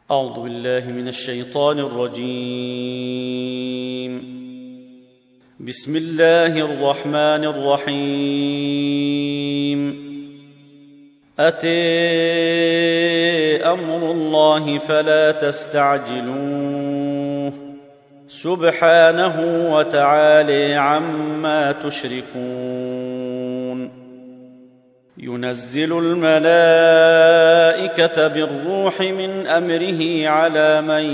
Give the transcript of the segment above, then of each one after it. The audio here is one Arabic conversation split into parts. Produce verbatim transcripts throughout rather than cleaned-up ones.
أعوذ بالله من الشيطان الرجيم. بسم الله الرحمن الرحيم. أتى أمر الله فلا تستعجلوه سبحانه وتعالى عما تشركون. ينزل الملائكة بالروح من أمره على من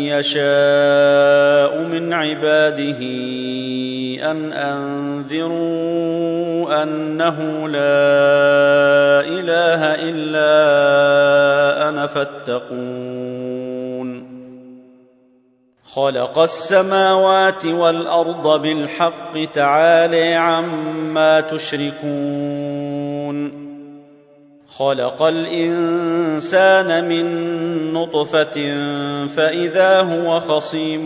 يشاء من عباده أن أنذروا أنه لا إله إلا أنا فاتقون. خلق السماوات والأرض بالحق تعالى عما تشركون. خلق الإنسان من نطفة فإذا هو خصيم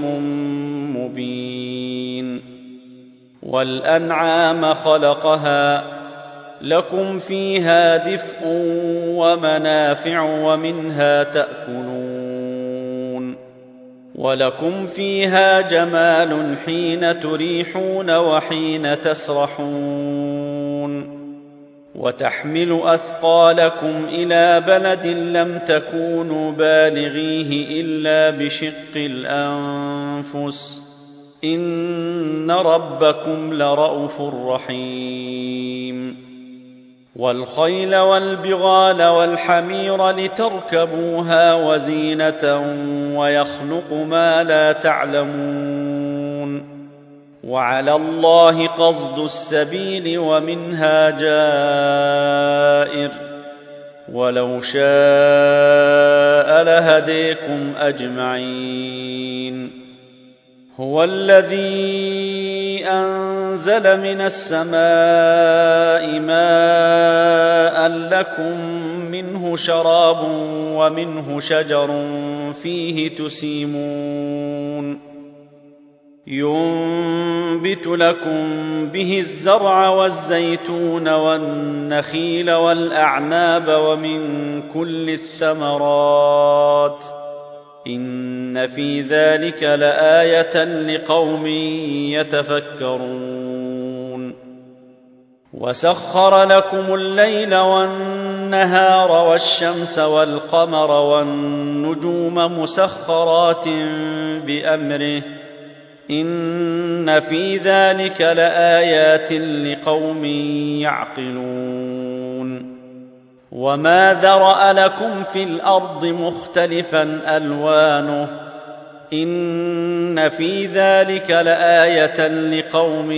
مبين. والأنعام خلقها لكم فيها دفء ومنافع ومنها تأكلون. ولكم فيها جمال حين تريحون وحين تسرحون. وتحمل أثقالكم إلى بلد لم تكونوا بالغيه إلا بشق الأنفس إن ربكم لرءوف رحيم. والخيل والبغال والحمير لتركبوها وزينة ويخلق ما لا تعلمون. وعلى الله قصد السبيل ومنها جائر ولو شاء لهديكم أجمعين. هو الذي أنزل من السماء ماء لكم منه شراب ومنه شجر فيه تسيمون. ينبت لكم به الزرع والزيتون والنخيل والأعناب ومن كل الثمرات إن في ذلك لآية لقوم يتفكرون. وسخر لكم الليل والنهار والشمس والقمر والنجوم مسخرات بأمره إن في ذلك لآيات لقوم يعقلون. وما ذرأ لكم في الأرض مختلفا ألوانه إن في ذلك لآية لقوم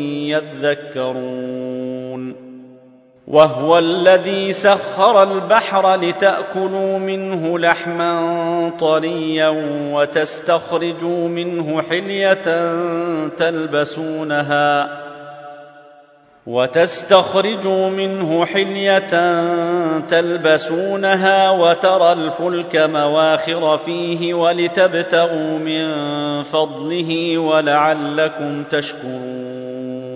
يذكرون. وهو الذي سخر البحر لتأكلوا منه لحما طريا وتستخرجوا منه حلية تلبسونها وتستخرجوا منه حلية تلبسونها وترى الفلك مواخر فيه ولتبتغوا من فضله ولعلكم تشكرون.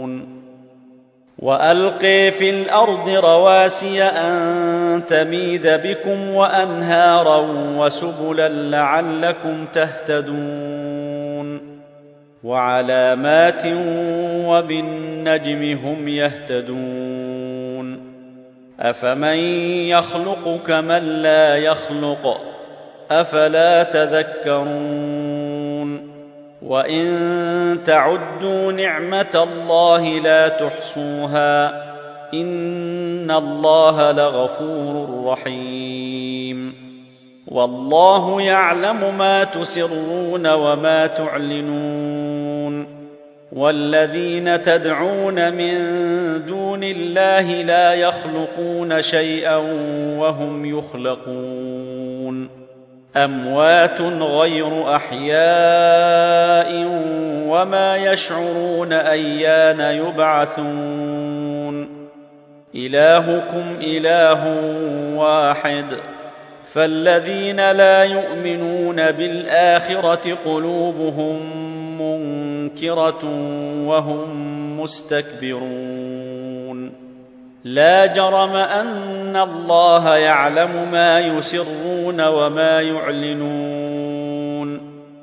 وألقي في الأرض رواسي أن تميد بكم وأنهارا وسبلا لعلكم تهتدون. وعلامات وبالنجم هم يهتدون. أفمن يخلق كمن لا يخلق أفلا تذكرون. وإن تعدوا نعمة الله لا تحصوها إن الله لغفور رحيم. والله يعلم ما تسرون وما تعلنون. والذين تدعون من دون الله لا يخلقون شيئا وهم يخلقون. أموات غير أحياء وما يشعرون أيان يبعثون. إلهكم إله واحد فالذين لا يؤمنون بالآخرة قلوبهم منكرة وهم مستكبرون. لا جرم أن الله يعلم ما يسرون وما يعلنون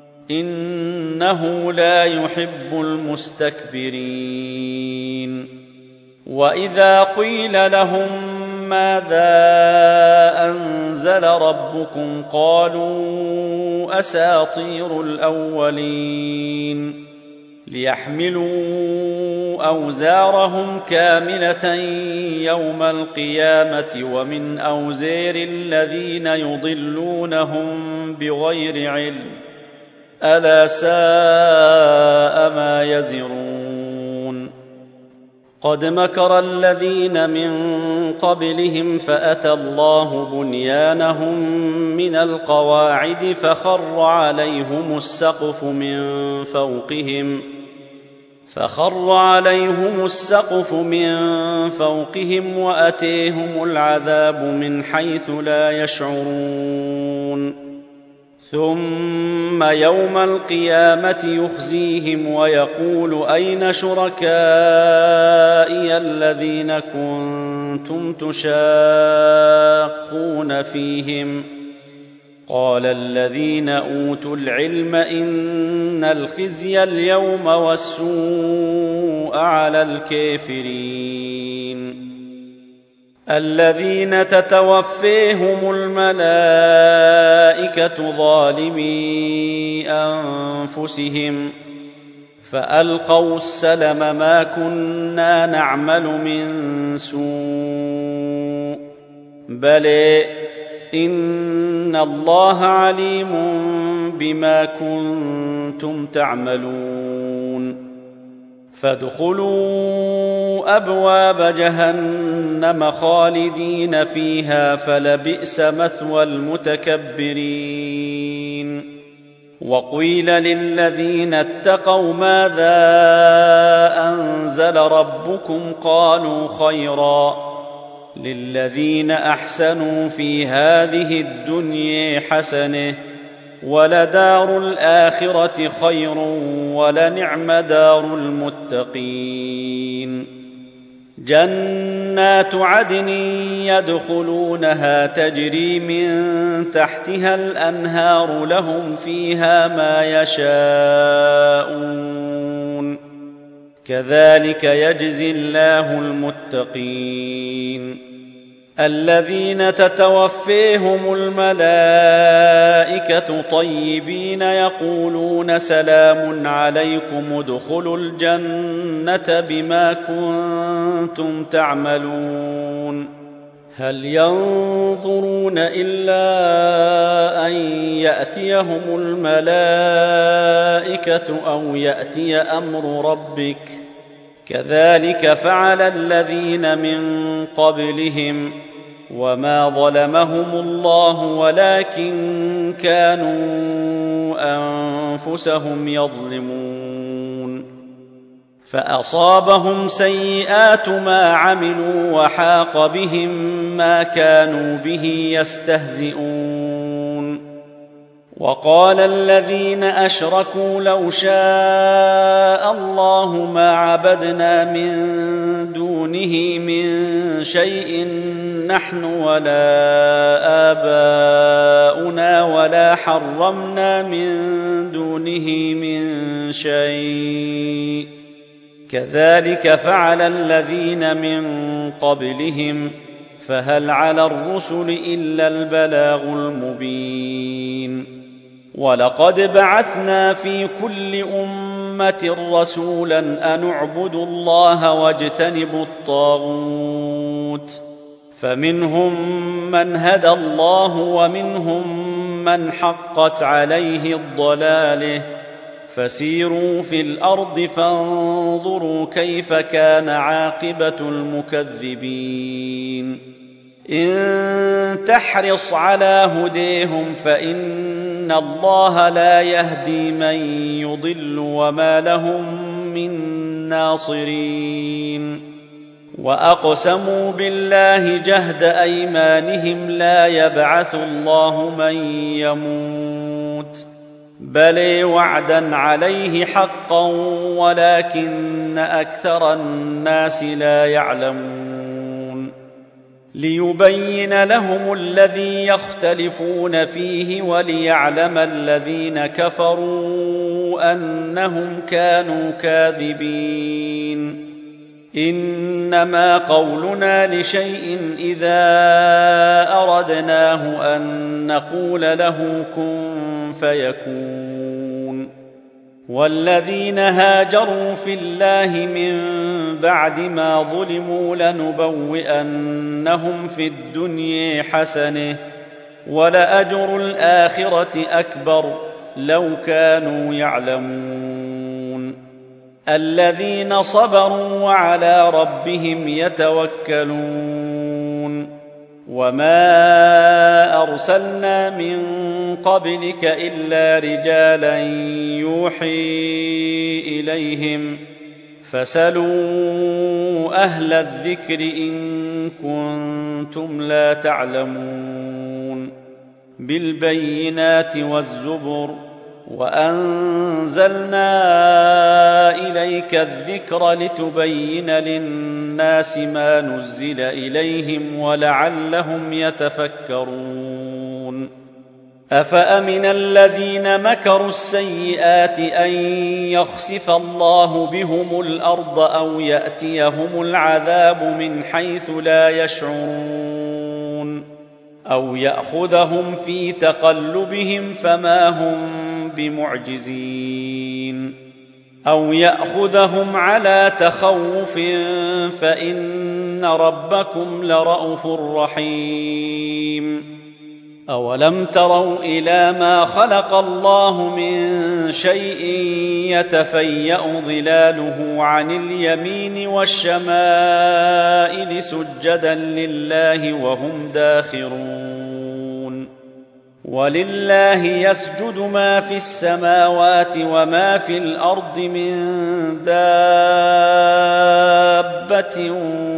إنه لا يحب المستكبرين وإذا قيل لهم ماذا أنزل ربكم قالوا أساطير الأولين ليحملوا أوزارهم كاملة يوم القيامة ومن أوزار الذين يضلونهم بغير علم ألا ساء ما يزرون قد مكر الذين من قبلهم فأتى الله بنيانهم من القواعد فخر عليهم السقف من فوقهم فخر عليهم السقف من فوقهم وأتيهم العذاب من حيث لا يشعرون ثم يوم القيامة يخزيهم ويقول أين شركائي الذين كنتم تشاقون فيهم قال الذين أوتوا العلم إن الخزي اليوم والسوء على الكافرين الذين تتوفيهم الملائكة ظالمي أنفسهم فألقوا السلم ما كنا نعمل من سوء بل إن الله عليم بما كنتم تعملون فادخلوا أبواب جهنم خالدين فيها فلبئس مثوى المتكبرين وقيل للذين اتقوا ماذا أنزل ربكم قالوا خيرا للذين أحسنوا في هذه الدنيا حسنة ولدار الآخرة خير ولنعم دار المتقين جنات عدن يدخلونها تجري من تحتها الأنهار لهم فيها ما يشاءون كذلك يجزي الله المتقين الذين تتوفيهم الملائكة طيبين يقولون سلام عليكم ادخلوا الجنة بما كنتم تعملون هل ينظرون إلا أن يأتيهم الملائكة أو يأتي أمر ربك كذلك فعل الذين من قبلهم وما ظلمهم الله ولكن كانوا أنفسهم يظلمون فأصابهم سيئات ما عملوا وحاق بهم ما كانوا به يستهزئون وقال الذين أشركوا لو شاء الله ما عبدنا من دونه من شيء نحن ولا آباؤنا ولا حرمنا من دونه من شيء كذلك فعل الذين من قبلهم فهل على الرسل إلا البلاغ المبين ولقد بعثنا في كل أمة رسولا أن اعبدوا الله واجتنبوا الطاغوت فمنهم من هدى الله ومنهم من حقت عليه الضلاله فسيروا في الأرض فانظروا كيف كان عاقبة المكذبين إن تحرص على هديهم فإن الله لا يهدي من يضل وما لهم من ناصرين وأقسموا بالله جهد أيمانهم لا يبعث الله من يموت بل وعدا عليه حقا ولكن أكثر الناس لا يعلمون ليبين لهم الذي يختلفون فيه وليعلم الذين كفروا أنهم كانوا كاذبين. إنما قولنا لشيء إذا أردناه أن نقول له كن فيكون. والذين هاجروا في الله من بعد ما ظلموا لنبوئنهم في الدنيا حسنة ولأجر الآخرة أكبر لو كانوا يعلمون. الذين صبروا وعلى ربهم يتوكلون. وما أرسلنا من قبلك إلا رجالا يوحي إليهم فاسألوا أهل الذكر إن كنتم لا تعلمون. بالبينات والزبر وأنزلنا إليك الذكر لتبين للناس ما نزل إليهم ولعلهم يتفكرون. أفأمن الذين مكروا السيئات أن يخسف الله بهم الأرض أو يأتيهم العذاب من حيث لا يشعرون أو يأخذهم في تقلبهم فما هم بمعجزين أو يأخذهم على تخوف فإن ربكم لرءوف رحيم. أولم تروا إلى ما خلق الله من شيء يتفيأ ظلاله عن اليمين والشمائل سجدا لله وهم داخرون. ولله يسجد ما في السماوات وما في الأرض من دابة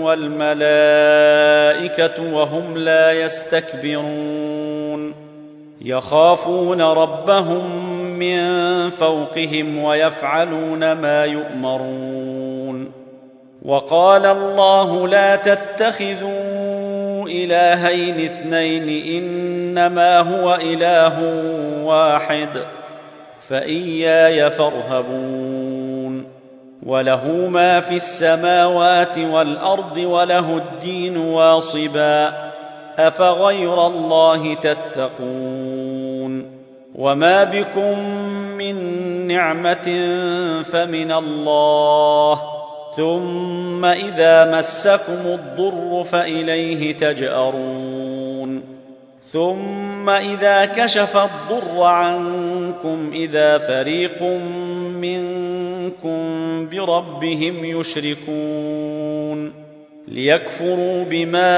والملائكة وهم لا يستكبرون يخافون ربهم من فوقهم ويفعلون ما يؤمرون. وقال الله لا تتخذوا إلهين اثنين إنما هو إله واحد فإياي فارهبون. وله ما في السماوات والأرض وله الدين واصبا أفغير الله تتقون. وما بكم من نعمة فمن الله ثم إذا مسكم الضر فإليه تجأرون. ثم إذا كشف الضر عنكم إذا فريق منكم بربهم يشركون ليكفروا بما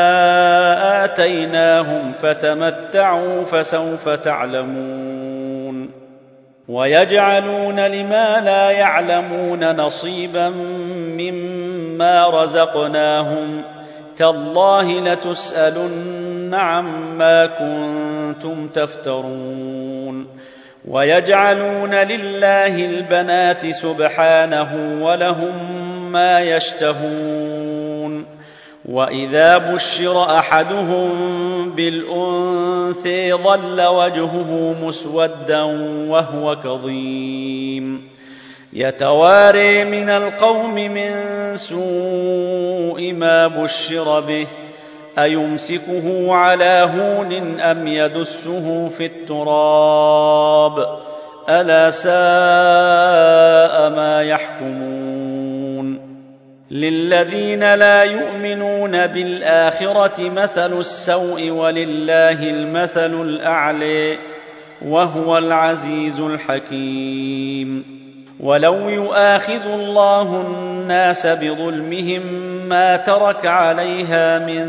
آتيناهم فتمتعوا فسوف تعلمون. ويجعلون لما لا يعلمون نصيبا مما رزقناهم تالله لتسألن عما كنتم تفترون. ويجعلون لله البنات سبحانه ولهم ما يشتهون. وإذا بشر أحدهم بالأنثى ظل وجهه مسودا وهو كظيم يتواري من القوم من سوء ما بشر به أيمسكه على هون أم يدسه في التراب ألا ساء ما يحكمون. للذين لا يؤمنون بالآخرة مثل السوء ولله المثل الأعلى وهو العزيز الحكيم. ولو يؤاخذ الله الناس بظلمهم ما ترك عليها من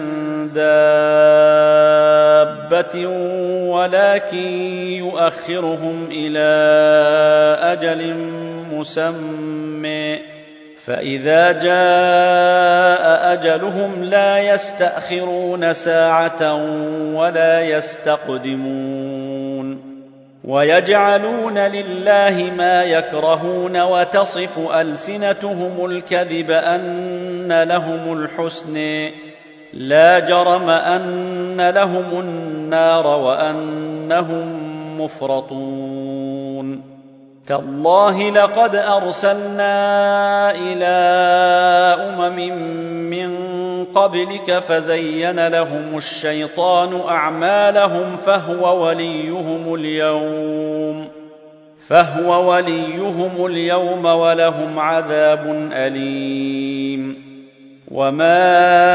دابة ولكن يؤخرهم إلى أجل مسمى فإذا جاء أجلهم لا يستأخرون ساعة ولا يستقدمون. ويجعلون لله ما يكرهون وتصف ألسنتهم الكذب أن لهم الحسن لا جرم أن لهم النار وأنهم مفرطون تالله لقد أرسلنا إلى أمم من قبلك فزين لهم الشيطان أعمالهم فهو وليهم اليوم فهو وليهم اليوم ولهم عذاب أليم وما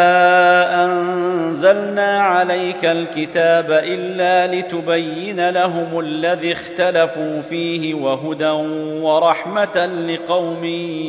أنزلنا عليك الكتاب إلا لتبين لهم الذي اختلفوا فيه وهدى ورحمة لقوم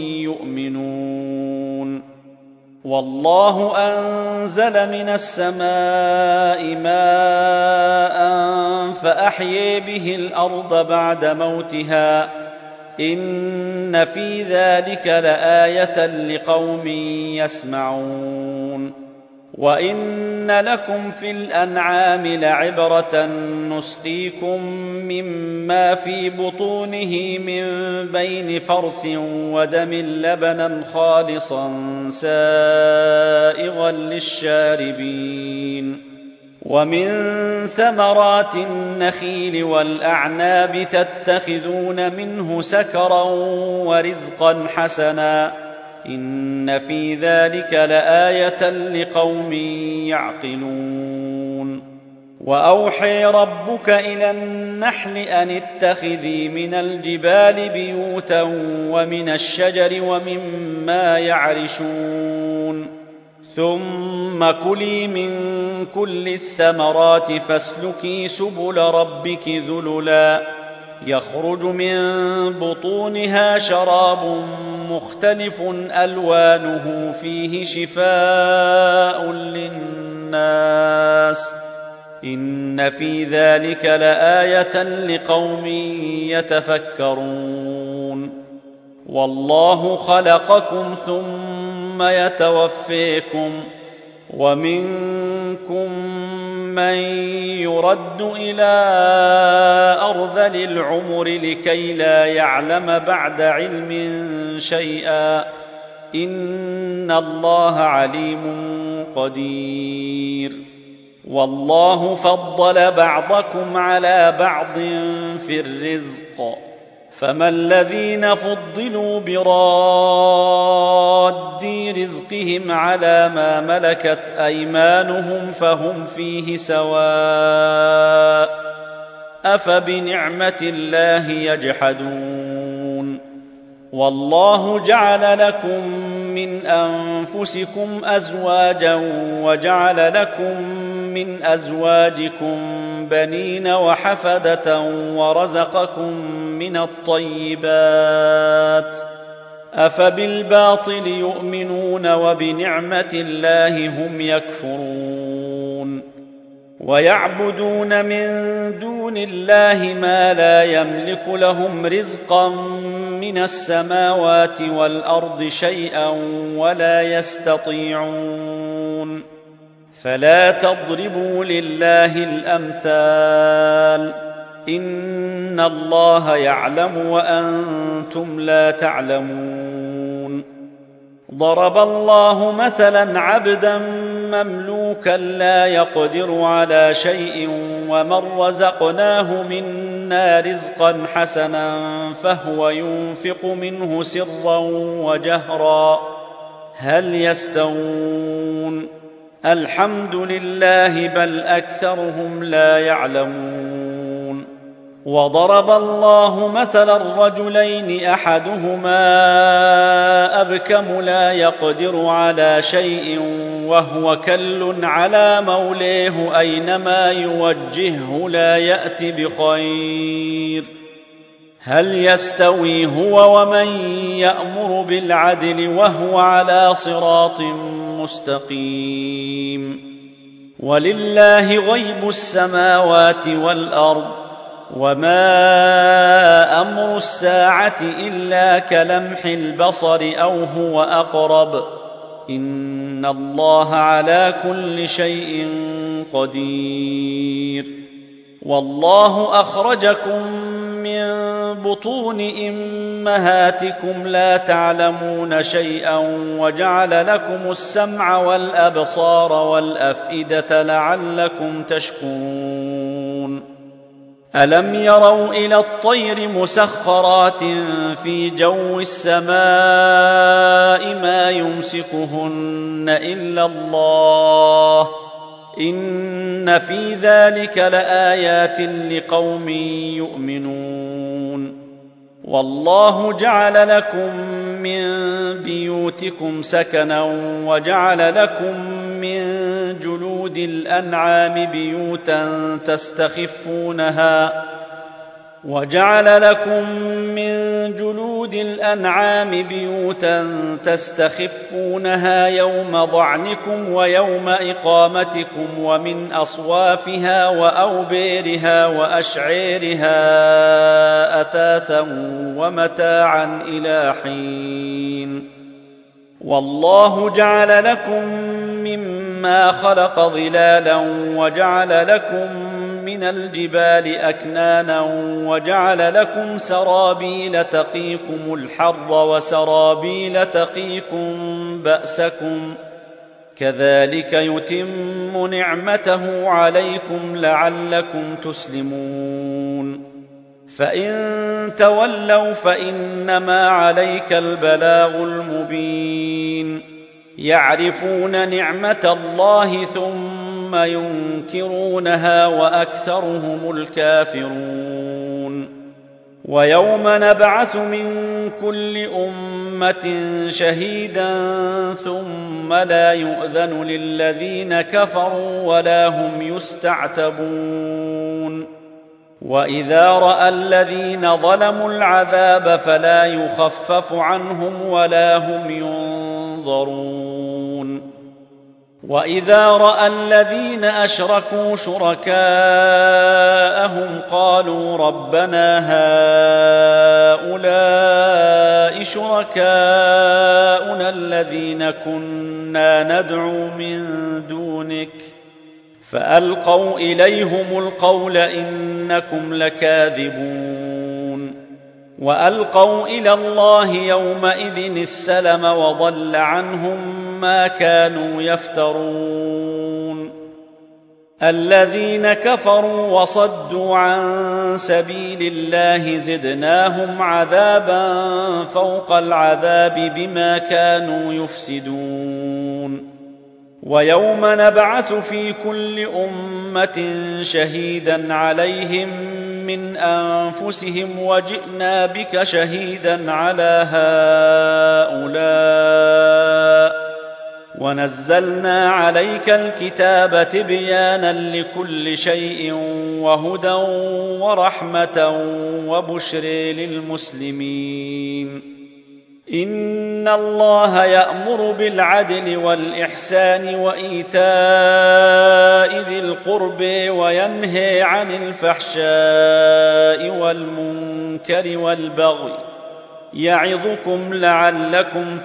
يؤمنون والله أنزل من السماء ماء فأحيي به الأرض بعد موتها إن في ذلك لآية لقوم يسمعون وإن لكم في الأنعام لعبرة نسقيكم مما في بطونه من بين فرث ودم لبنا خالصا سائغا للشاربين ومن ثمرات النخيل والأعناب تتخذون منه سكرا ورزقا حسنا إن في ذلك لآية لقوم يعقلون وأوحي ربك إلى النحل أن اتخذي من الجبال بيوتا ومن الشجر ومما يعرشون ثم كلي من كل الثمرات فاسلكي سبل ربك ذللا يخرج من بطونها شراب مختلف ألوانه فيه شفاء للناس إن في ذلك لآية لقوم يتفكرون والله خلقكم ثم يتوفيكم ومنكم من يرد إلى أرذل العمر لكي لا يعلم بعد علم شيئا إن الله عليم قدير والله فضل بعضكم على بعض في الرزق فما الذين فضلوا براد رزقهم على ما ملكت أيمانهم فهم فيه سواء أفبنعمة الله يجحدون والله جعل لكم من أنفسكم أزواجا وجعل لكم من أزواجكم بنين وحفدة ورزقكم من الطيبات أفبالباطل يؤمنون وبنعمة الله هم يكفرون ويعبدون من دون الله ما لا يملك لهم رزقا من السماوات والأرض شيئا ولا يستطيعون فلا تضربوا لله الأمثال إن الله يعلم وأنتم لا تعلمون ضرب الله مثلا عبدا مملوكا لا يقدر على شيء ومن رزقناه منا رزقا حسنا فهو ينفق منه سرا وجهرا هل يستوون الحمد لله بل أكثرهم لا يعلمون وضرب الله مثلا الرجلين أحدهما أبكم لا يقدر على شيء وهو كل على موليه أينما يوجهه لا يأت بخير هل يستوي هو ومن يأمر بالعدل وهو على صراط مستقيم ولله غيب السماوات والأرض وما أمر الساعة إلا كلمح البصر أو هو أقرب إن الله على كل شيء قدير والله أخرجكم من بطون أمهاتكم لا تعلمون شيئا وجعل لكم السمع والأبصار والأفئدة لعلكم تشكرون ألم يروا إلى الطير مسخرات في جو السماء ما يمسكهن إلا الله إن في ذلك لآيات لقوم يؤمنون والله جعل لكم من بيوتكم سكنا وجعل لكم من جلود الأنعام بيوتا تستخفونها وجعل لكم من جلود الأنعام بيوتا تستخفونها يوم ضعنكم ويوم إقامتكم ومن أصوافها وأوبيرها وأشعيرها أثاثا ومتاعا إلى حين والله جعل لكم مما خلق ظلالا وجعل لكم من الجبال أكنانا وجعل لكم سرابيل تقيكم الحر وسرابيل تقيكم بأسكم كذلك يتم نعمته عليكم لعلكم تسلمون فإن تولوا فإنما عليك البلاغ المبين يعرفون نعمة الله ثم ينكرونها وأكثرهم الكافرون ويوم نبعث من كل أمة شهيدا ثم لا يؤذن للذين كفروا ولا هم يستعتبون وإذا رأى الذين ظلموا العذاب فلا يخفف عنهم ولا هم ينظرون وإذا رأى الذين أشركوا شركاءهم قالوا ربنا هؤلاء شركاؤنا الذين كنا ندعو من دونك فألقوا إليهم القول إنكم لكاذبون وألقوا إلى الله يومئذ السلم وضل عنهم ما كانوا يفترون الذين كفروا وصدوا عن سبيل الله زدناهم عذابا فوق العذاب بما كانوا يفسدون ويوم نبعث في كل أمة شهيدا عليهم من أنفسهم وجئنا بك شهيدا على هؤلاء ونزلنا عليك الكتاب تبيانا لكل شيء وهدى ورحمة وبشر للمسلمين إن الله يأمر بالعدل والإحسان وإيتاء ذي القرب وينهى عن الفحشاء والمنكر والبغي يعظكم لعلكم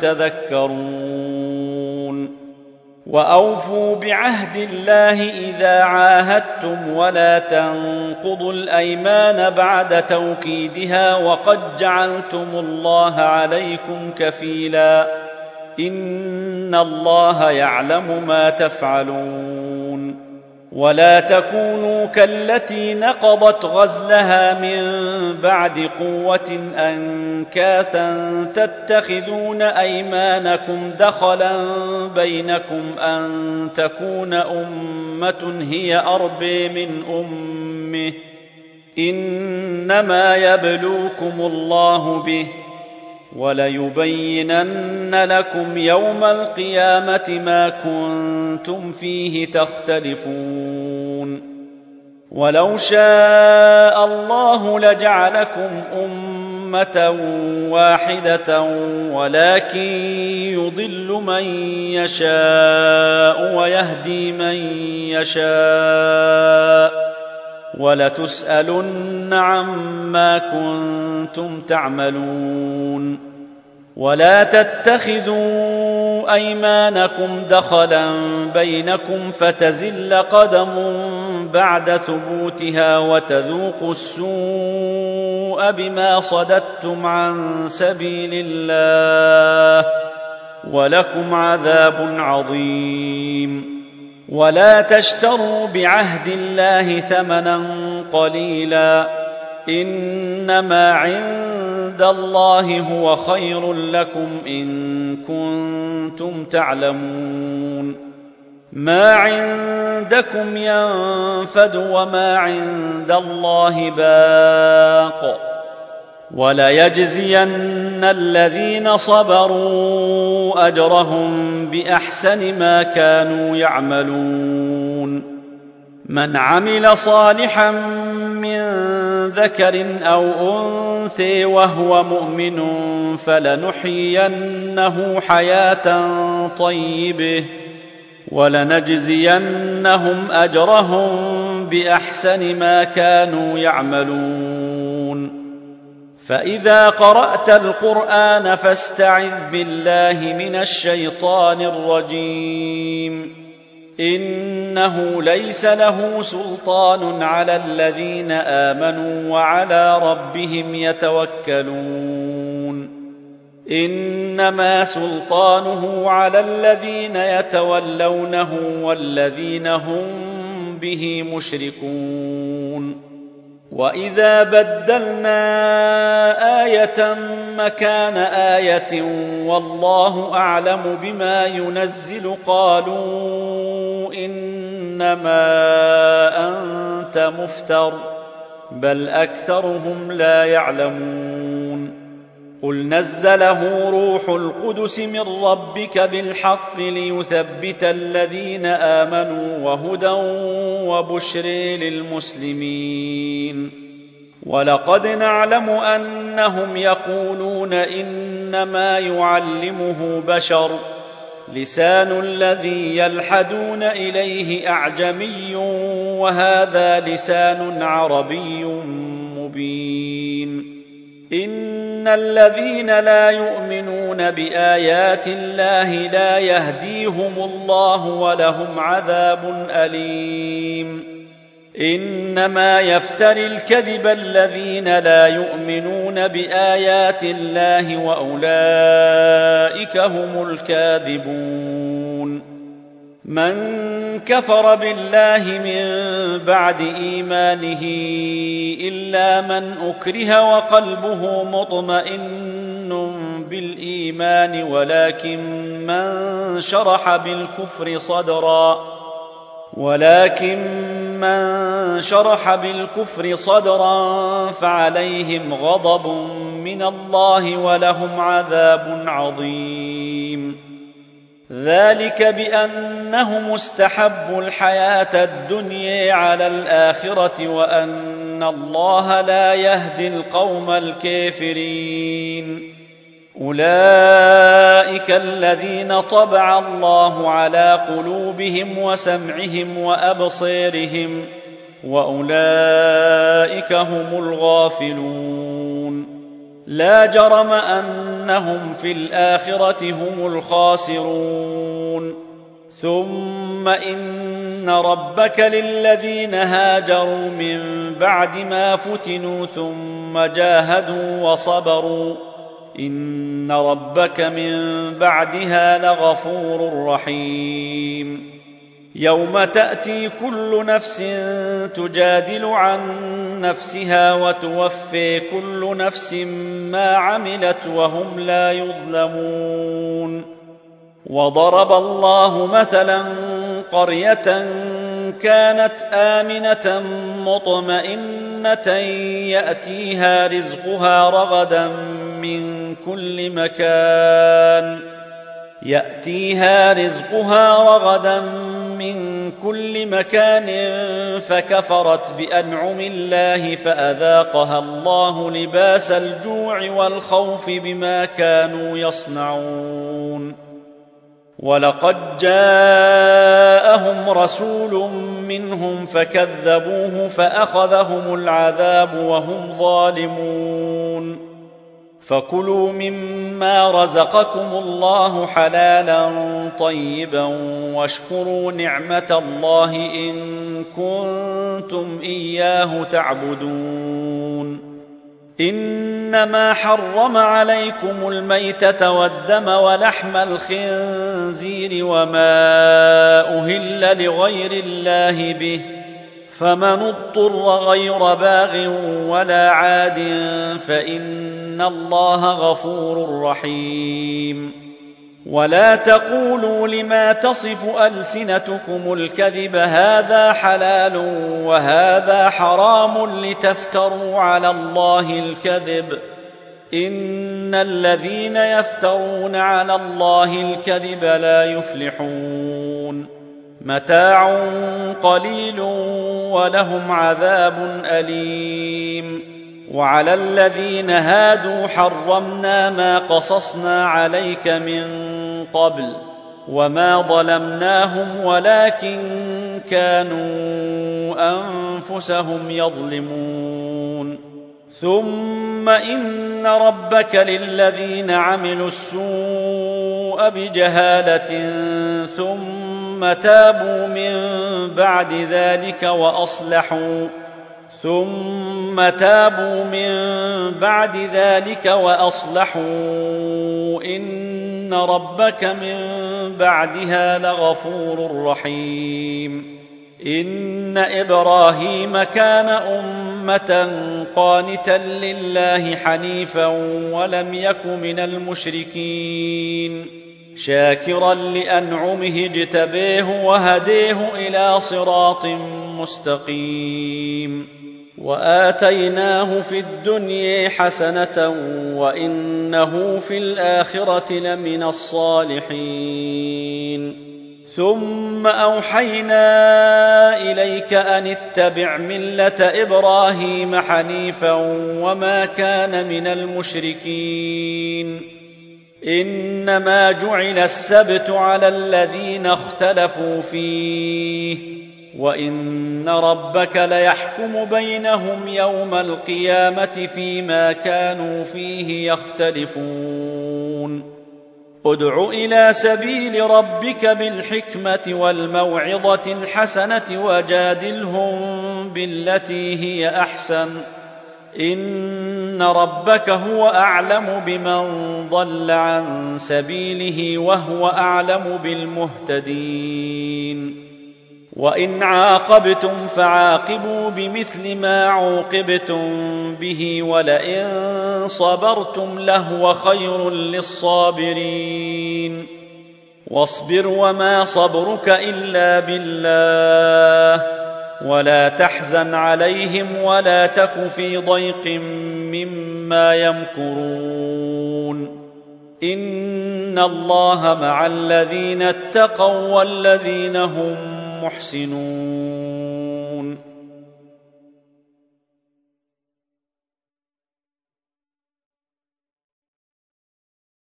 تذكرون وأوفوا بعهد الله إذا عاهدتم ولا تنقضوا الأيمان بعد توكيدها وقد جعلتم الله عليكم كفيلا إن الله يعلم ما تفعلون ولا تكونوا كالتي نقضت غزلها من بعد قوة أنكاثا تتخذون أيمانكم دخلا بينكم أن تكون أمة هي أربى من أمه إنما يبلوكم الله به وليبينن لكم يوم القيامة ما كنتم فيه تختلفون ولو شاء الله لجعلكم أمة واحدة ولكن يضل من يشاء ويهدي من يشاء ولتسألن عما كنتم تعملون ولا تتخذوا أيمانكم دخلا بينكم فتزل قدم بعد ثبوتها وتذوقوا السوء بما صددتم عن سبيل الله ولكم عذاب عظيم. ولا تشتروا بعهد الله ثمنا قليلا، إنما عند الله هو خير لكم إن كنتم تعلمون. ما عندكم ينفد وما عند الله باق، وليجزين الذين صبروا أجرهم بأحسن ما كانوا يعملون. من عمل صالحا من ذكر أو أنثى وهو مؤمن فلنحيينه حياة طيبة ولنجزينهم أجرهم بأحسن ما كانوا يعملون. فإذا قرأت القرآن فاستعذ بالله من الشيطان الرجيم. إنه ليس له سلطان على الذين آمنوا وعلى ربهم يتوكلون. إنما سلطانه على الذين يتولونه والذين هم به مشركون. وإذا بدلنا آية مكان آية والله أعلم بما ينزل قالوا إنما أنت مفتر بل أكثرهم لا يعلمون. قل نزله روح القدس من ربك بالحق ليثبت الذين آمنوا وهدى وبشر للمسلمين. ولقد نعلم أنهم يقولون إنما يعلمه بشر لسان الذي يلحدون إليه أعجمي وهذا لسان عربي مبين. إن الذين لا يؤمنون بآيات الله لا يهديهم الله ولهم عذاب أليم. إنما يفتري الكذب الذين لا يؤمنون بآيات الله وأولئك هم الكاذبون. من كفر بالله من بعد إيمانه إلا من أكره وقلبه مطمئن بالإيمان ولكن من شرح بالكفر صدرا ولكن من شرح بالكفر صدرا فعليهم غضب من الله ولهم عذاب عظيم. ذلك بأنهم استحبوا الحياة الدنيا على الآخرة وأن الله لا يهدي القوم الكافرين. أولئك الذين طبع الله على قلوبهم وسمعهم وأبصارهم وأولئك هم الغافلون. لا جرم أنهم في الآخرة هم الخاسرون. ثم إن ربك للذين هاجروا من بعد ما فتنوا ثم جاهدوا وصبروا إن ربك من بعدها لغفور رحيم. يوم تأتي كل نفس تجادل عن نفسها وتوفي كل نفس ما عملت وهم لا يظلمون. وضرب الله مثلا قرية كانت آمنة مطمئنة يأتيها رزقها رغدا من كل مكان يأتيها رزقها رغدا من كل مكان فكفرت بأنعم الله فأذاقها الله لباس الجوع والخوف بما كانوا يصنعون. ولقد جاءهم رسول منهم فكذبوه فأخذهم العذاب وهم ظالمون. فكلوا مما رزقكم الله حلالا طيبا واشكروا نعمة الله إن كنتم إياه تعبدون. إنما حرم عليكم الميتة والدم ولحم الخنزير وما أهل لغير الله به، فمن اضطر غير باغ ولا عاد فإن الله غفور رحيم. ولا تقولوا لما تصف ألسنتكم الكذب هذا حلال وهذا حرام لتفتروا على الله الكذب، إن الذين يفترون على الله الكذب لا يفلحون. متاع قليل ولهم عذاب أليم. وعلى الذين هادوا حرمنا ما قصصنا عليك من قبل وما ظلمناهم ولكن كانوا أنفسهم يظلمون. ثم إن ربك للذين عملوا السوء بجهالة ثم تابوا من بعد ذلك وأصلحوا ثم تابوا من بعد ذلك وأصلحوا إن ربك من بعدها لغفور رحيم. إن إبراهيم كان أمة قانتا لله حنيفا ولم يك من المشركين، شاكرا لأنعمه اجتبيه وهديه إلى صراط مستقيم. وآتيناه في الدنيا حسنة وإنه في الآخرة لمن الصالحين. ثم أوحينا إليك أن اتبع ملة إبراهيم حنيفا وما كان من المشركين. إنما جعل السبت على الذين اختلفوا فيه وإن ربك ليحكم بينهم يوم القيامة فيما كانوا فيه يختلفون. ادع إلى سبيل ربك بالحكمة والموعظة الحسنة وجادلهم بالتي هي أحسن، إن ربك هو أعلم بمن ضل عن سبيله وهو أعلم بالمهتدين. وإن عاقبتم فعاقبوا بمثل ما عوقبتم به ولئن صبرتم لهو خير للصابرين. واصبر وما صبرك إلا بالله ولا تحزن عليهم ولا تك في ضيق مما يمكرون. إن الله مع الذين اتقوا والذين هم محسنون.